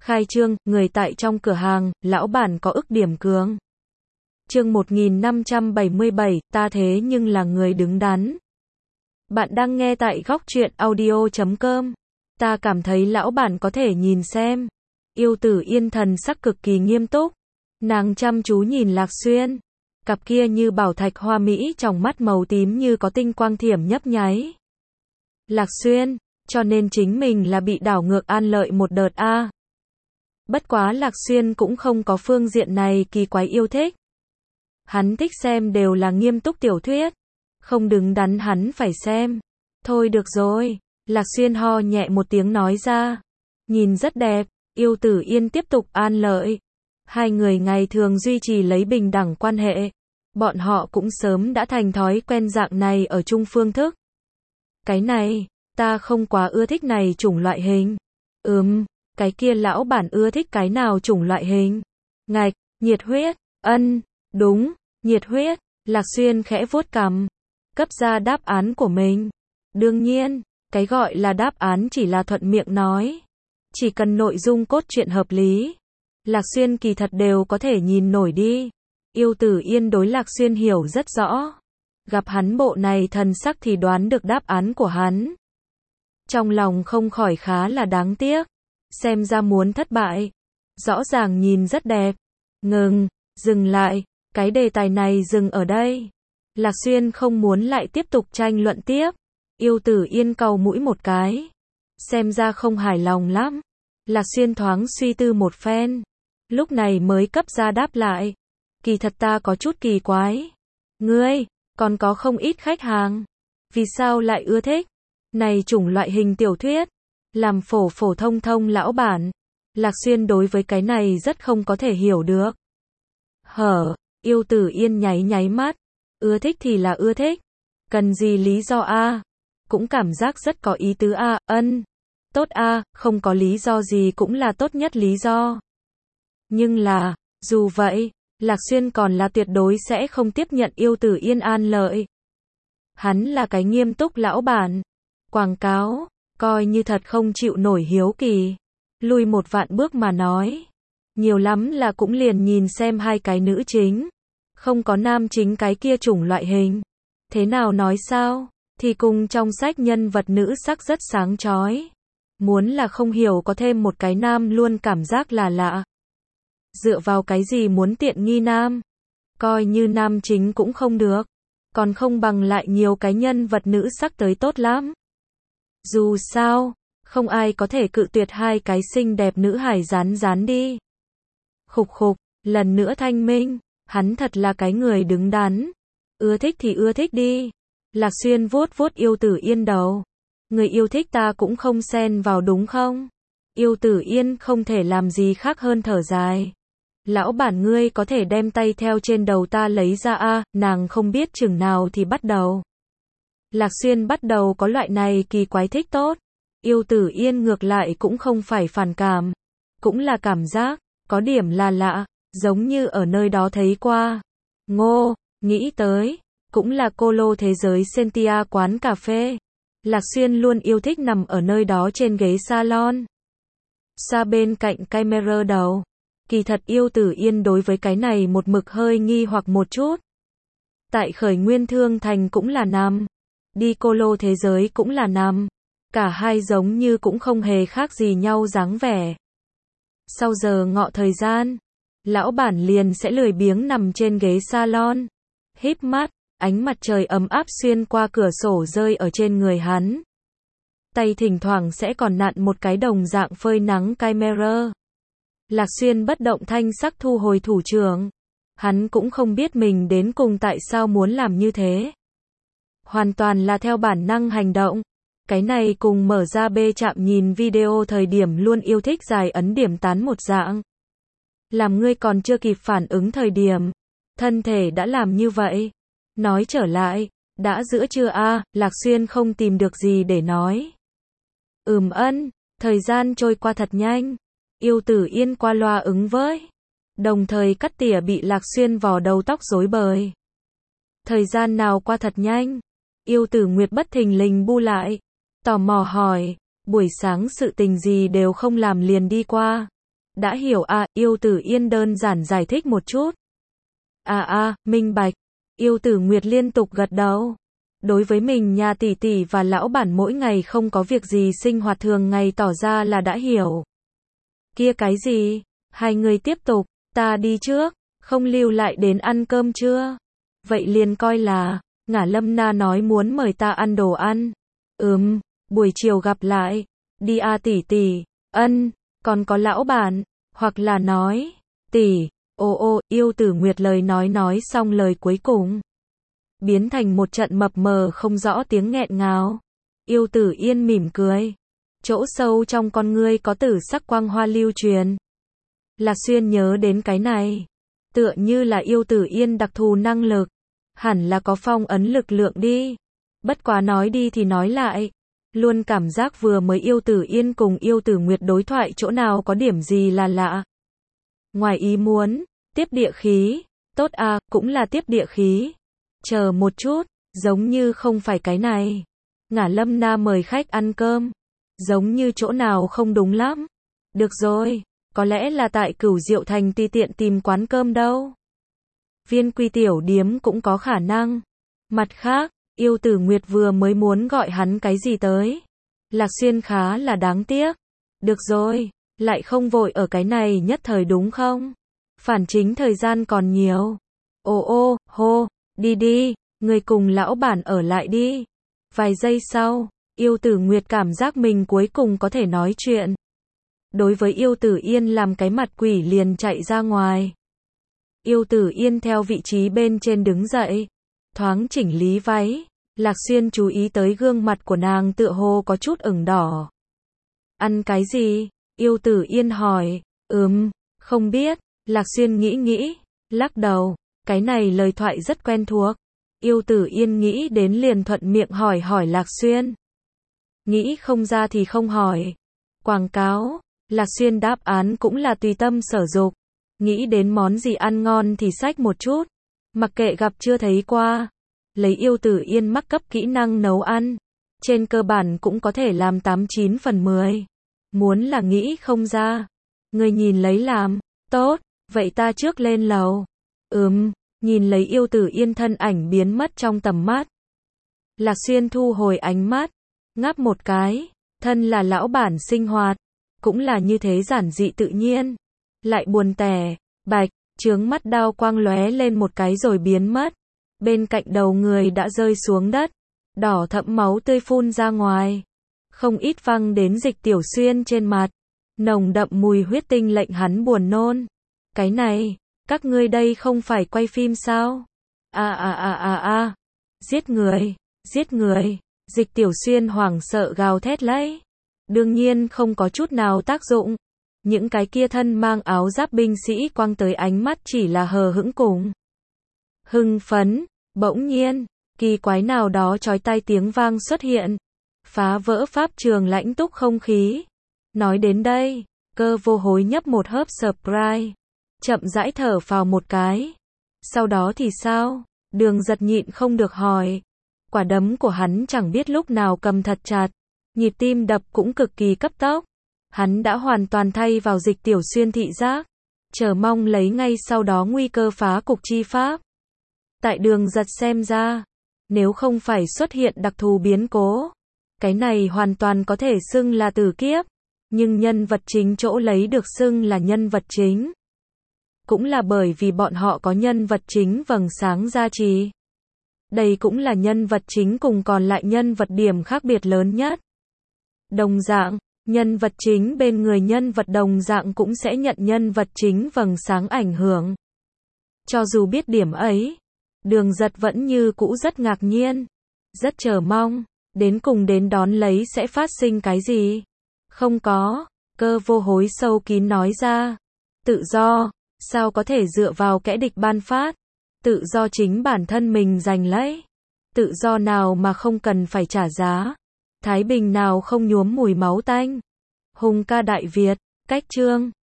Khai trương, người tại trong cửa hàng, lão bản có ức điểm cường. Chương 1577, ta thế nhưng là người đứng đắn. Bạn đang nghe tại góc truyện audio.com. Ta cảm thấy lão bản có thể nhìn xem. Yêu Tử Yên thần sắc cực kỳ nghiêm túc. Nàng chăm chú nhìn Lạc Xuyên. Cặp kia như bảo thạch hoa mỹ trong mắt màu tím như có tinh quang thiểm nhấp nháy. Lạc Xuyên, cho nên chính mình là bị đảo ngược An Lợi một đợt a. Bất quá Lạc Xuyên cũng không có phương diện này kỳ quái yêu thích. Hắn thích xem đều là nghiêm túc tiểu thuyết. Không đứng đắn hắn phải xem. Thôi được rồi. Lạc Xuyên ho nhẹ một tiếng nói ra. Nhìn rất đẹp. Yêu Tử Yên tiếp tục An Lợi. Hai người ngày thường duy trì lấy bình đẳng quan hệ. Bọn họ cũng sớm đã thành thói quen dạng này ở chung phương thức. Cái này, ta không quá ưa thích này chủng loại hình. Cái kia lão bản ưa thích cái nào chủng loại hình? Ngạch, nhiệt huyết, đúng, nhiệt huyết. Lạc Xuyên khẽ vuốt cằm, cấp ra đáp án của mình. Đương nhiên, cái gọi là đáp án chỉ là thuận miệng nói. Chỉ cần nội dung cốt truyện hợp lý. Lạc Xuyên kỳ thật đều có thể nhìn nổi đi. Yêu Tử Yên đối Lạc Xuyên hiểu rất rõ. Gặp hắn bộ này thần sắc thì đoán được đáp án của hắn. Trong lòng không khỏi khá là đáng tiếc. Xem ra muốn thất bại. Rõ ràng nhìn rất đẹp. Dừng lại. Cái đề tài này dừng ở đây. Lạc Xuyên không muốn lại tiếp tục tranh luận tiếp. Yêu Tử Yên cau mũi một cái. Xem ra không hài lòng lắm. Lạc Xuyên thoáng suy tư một phen. Lúc này mới cấp ra đáp lại. Kỳ thật ta có chút kỳ quái. Ngươi, còn có không ít khách hàng. Vì sao lại ưa thích? Này chủng loại hình tiểu thuyết. Làm phổ thông lão bản. Lạc Xuyên đối với cái này rất không có thể hiểu được. Yêu Tử Yên nháy mắt. Ưa thích thì là ưa thích. Cần gì lý do a? Cũng cảm giác rất có ý tứ a. Tốt a, không có lý do gì cũng là tốt nhất lý do. Nhưng là, dù vậy, Lạc Xuyên còn là tuyệt đối sẽ không tiếp nhận Yêu Tử Yên An Lợi. Hắn là cái nghiêm túc lão bản. Quảng cáo, coi như thật không chịu nổi hiếu kỳ. Lùi một vạn bước mà nói. Nhiều lắm là cũng liền nhìn xem hai cái nữ chính. Không có nam chính cái kia chủng loại hình. Thế nào nói sao? Thì cùng trong sách nhân vật nữ sắc rất sáng chói. Muốn là không hiểu có thêm một cái nam luôn cảm giác là lạ. Dựa vào cái gì muốn tiện nghi nam? Coi như nam chính cũng không được. Còn không bằng lại nhiều cái nhân vật nữ sắc tới tốt lắm. Dù sao, không ai có thể cự tuyệt hai cái xinh đẹp nữ hài rán đi. Khục, lần nữa thanh minh, hắn thật là cái người đứng đắn. Ưa thích thì ưa thích đi. Lạc Xuyên vuốt Yêu Tử Yên đầu. Người yêu thích ta cũng không xen vào đúng không? Yêu Tử Yên không thể làm gì khác hơn thở dài. Lão bản ngươi có thể đem tay theo trên đầu ta lấy ra a, nàng không biết chừng nào thì bắt đầu. Lạc Xuyên bắt đầu có loại này kỳ quái thích tốt. Yêu Tử Yên ngược lại cũng không phải phản cảm. Cũng là cảm giác, có điểm là lạ, giống như ở nơi đó thấy qua. Nghĩ tới, cũng là cô lô thế giới Sentia quán cà phê. Lạc Xuyên luôn yêu thích nằm ở nơi đó trên ghế salon. Xa bên cạnh camera đầu. Kỳ thật Yêu Tử Yên đối với cái này một mực hơi nghi hoặc một chút. Tại Khởi Nguyên Thương Thành cũng là nằm. Đi cô lô thế giới cũng là nằm. Cả hai giống như cũng không hề khác gì nhau dáng vẻ. Sau giờ ngọ thời gian, lão bản liền sẽ lười biếng nằm trên ghế salon. Híp mắt, ánh mặt trời ấm áp xuyên qua cửa sổ rơi ở trên người hắn. Tay thỉnh thoảng sẽ còn nặn một cái đồng dạng phơi nắng camera. Lạc Xuyên bất động thanh sắc thu hồi thủ trưởng. Hắn cũng không biết mình đến cùng tại sao muốn làm như thế. Hoàn toàn là theo bản năng hành động. Cái này cùng mở ra bê trạm nhìn video thời điểm luôn yêu thích dài ấn điểm tán một dạng. Làm ngươi còn chưa kịp phản ứng thời điểm. Thân thể đã làm như vậy. Nói trở lại, đã giữa trưa a, Lạc Xuyên không tìm được gì để nói. Thời gian trôi qua thật nhanh. Yêu Tử Yên qua loa ứng với. Đồng thời cắt tỉa bị Lạc Xuyên vò đầu tóc rối bời. Thời gian nào qua thật nhanh. Yêu Tử Nguyệt bất thình lình bu lại. Tò mò hỏi, buổi sáng sự tình gì đều không làm liền đi qua. Đã hiểu à, Yêu Tử Yên đơn giản giải thích một chút. Minh bạch. Yêu Tử Nguyệt liên tục gật đầu. Đối với mình nhà tỷ tỷ và lão bản mỗi ngày không có việc gì sinh hoạt thường ngày tỏ ra là đã hiểu. Kia cái gì? Hai người tiếp tục, ta đi trước, không lưu lại đến ăn cơm chưa? Vậy liền coi là, Ngả Lâm Na nói muốn mời ta ăn đồ ăn. Buổi chiều gặp lại. Đi tỷ tỷ. Còn có lão bản, hoặc là nói, tỷ. Yêu Tử Nguyệt lời nói xong lời cuối cùng. Biến thành một trận mập mờ không rõ tiếng nghẹn ngào. Yêu Tử Yên mỉm cười. Chỗ sâu trong con ngươi có tử sắc quang hoa lưu truyền. Lạc Xuyên nhớ đến cái này. Tựa như là Yêu Tử Yên đặc thù năng lực. Hẳn là có phong ấn lực lượng đi. Bất quá nói đi thì nói lại. Luôn cảm giác vừa mới Yêu Tử Yên cùng Yêu Tử Nguyệt đối thoại chỗ nào có điểm gì là lạ. Ngoài ý muốn, tiếp địa khí. Tốt cũng là tiếp địa khí. Chờ một chút, giống như không phải cái này. Ngả Lâm Na mời khách ăn cơm. Giống như chỗ nào không đúng lắm. Được rồi, có lẽ là tại Cửu Diệu Thành tùy tiện tìm quán cơm đâu. Viên Quy tiểu điếm cũng có khả năng. Mặt khác, Yêu Tử Nguyệt vừa mới muốn gọi hắn cái gì tới. Lạc Xuyên khá là đáng tiếc. Được rồi, lại không vội ở cái này nhất thời đúng không? Phản chính thời gian còn nhiều. Đi, người cùng lão bản ở lại đi. Vài giây sau, Yêu Tử Nguyệt cảm giác mình cuối cùng có thể nói chuyện. Đối với Yêu Tử Yên làm cái mặt quỷ liền chạy ra ngoài. Yêu Tử Yên theo vị trí bên trên đứng dậy, thoáng chỉnh lý váy. Lạc Xuyên chú ý tới gương mặt của nàng tựa hồ có chút ửng đỏ. Ăn cái gì? Yêu Tử Yên hỏi. Không biết. Lạc Xuyên nghĩ, lắc đầu. Cái này lời thoại rất quen thuộc. Yêu Tử Yên nghĩ đến liền thuận miệng hỏi Lạc Xuyên. Nghĩ không ra thì không hỏi. Quảng cáo. Lạc Xuyên đáp án cũng là tùy tâm sở dục. Nghĩ đến món gì ăn ngon thì xách một chút. Mặc kệ gặp chưa thấy qua. Lấy Yêu Tử Yên mắc cấp kỹ năng nấu ăn. Trên cơ bản cũng có thể làm 89 phần 10. Muốn là nghĩ không ra. Người nhìn lấy làm. Tốt, vậy ta trước lên lầu. Nhìn lấy Yêu Tử Yên thân ảnh biến mất trong tầm mắt. Lạc Xuyên thu hồi ánh mắt. Ngáp một cái. Thân là lão bản sinh hoạt. Cũng là như thế giản dị tự nhiên. Lại buồn tẻ. Bạch, chướng mắt đao quang lóe lên một cái rồi biến mất. Bên cạnh đầu người đã rơi xuống đất. Đỏ thẫm máu tươi phun ra ngoài. Không ít văng đến Dịch Tiểu Xuyên trên mặt. Nồng đậm mùi huyết tinh lệnh hắn buồn nôn. Cái này, các ngươi đây không phải quay phim sao? Giết người. Dịch Tiểu Xuyên hoảng sợ gào thét lấy. Đương nhiên không có chút nào tác dụng. Những cái kia thân mang áo giáp binh sĩ quăng tới ánh mắt chỉ là hờ hững cùng hưng phấn. Bỗng nhiên, kỳ quái nào đó chói tai tiếng vang xuất hiện. Phá vỡ pháp trường lãnh túc không khí. Nói đến đây, Cơ Vô Hối nhấp một hớp Sprite. Chậm rãi thở phào một cái. Sau đó thì sao? Đường Giật nhịn không được hỏi. Quả đấm của hắn chẳng biết lúc nào cầm thật chặt. Nhịp tim đập cũng cực kỳ cấp tốc. Hắn đã hoàn toàn thay vào Dịch Tiểu Xuyên thị giác. Chờ mong lấy ngay sau đó nguy cơ phá cục chi pháp. Tại Đường Giật xem ra, nếu không phải xuất hiện đặc thù biến cố, cái này hoàn toàn có thể xưng là tử kiếp. Nhưng nhân vật chính chỗ lấy được xưng là nhân vật chính. Cũng là bởi vì bọn họ có nhân vật chính vầng sáng gia trì. Đây cũng là nhân vật chính cùng còn lại nhân vật điểm khác biệt lớn nhất. Đồng dạng, nhân vật chính bên người nhân vật đồng dạng cũng sẽ nhận nhân vật chính vầng sáng ảnh hưởng. Cho dù biết điểm ấy, Đường Giật vẫn như cũ rất ngạc nhiên, rất chờ mong, đến cùng đến đón lấy sẽ phát sinh cái gì. Không có, Cơ Vô Hối sâu kín nói ra. Tự do, sao có thể dựa vào kẻ địch ban phát. Tự do chính bản thân mình giành lấy. Tự do nào mà không cần phải trả giá. Thái bình nào không nhuốm mùi máu tanh. Hùng ca Đại Việt, cách chương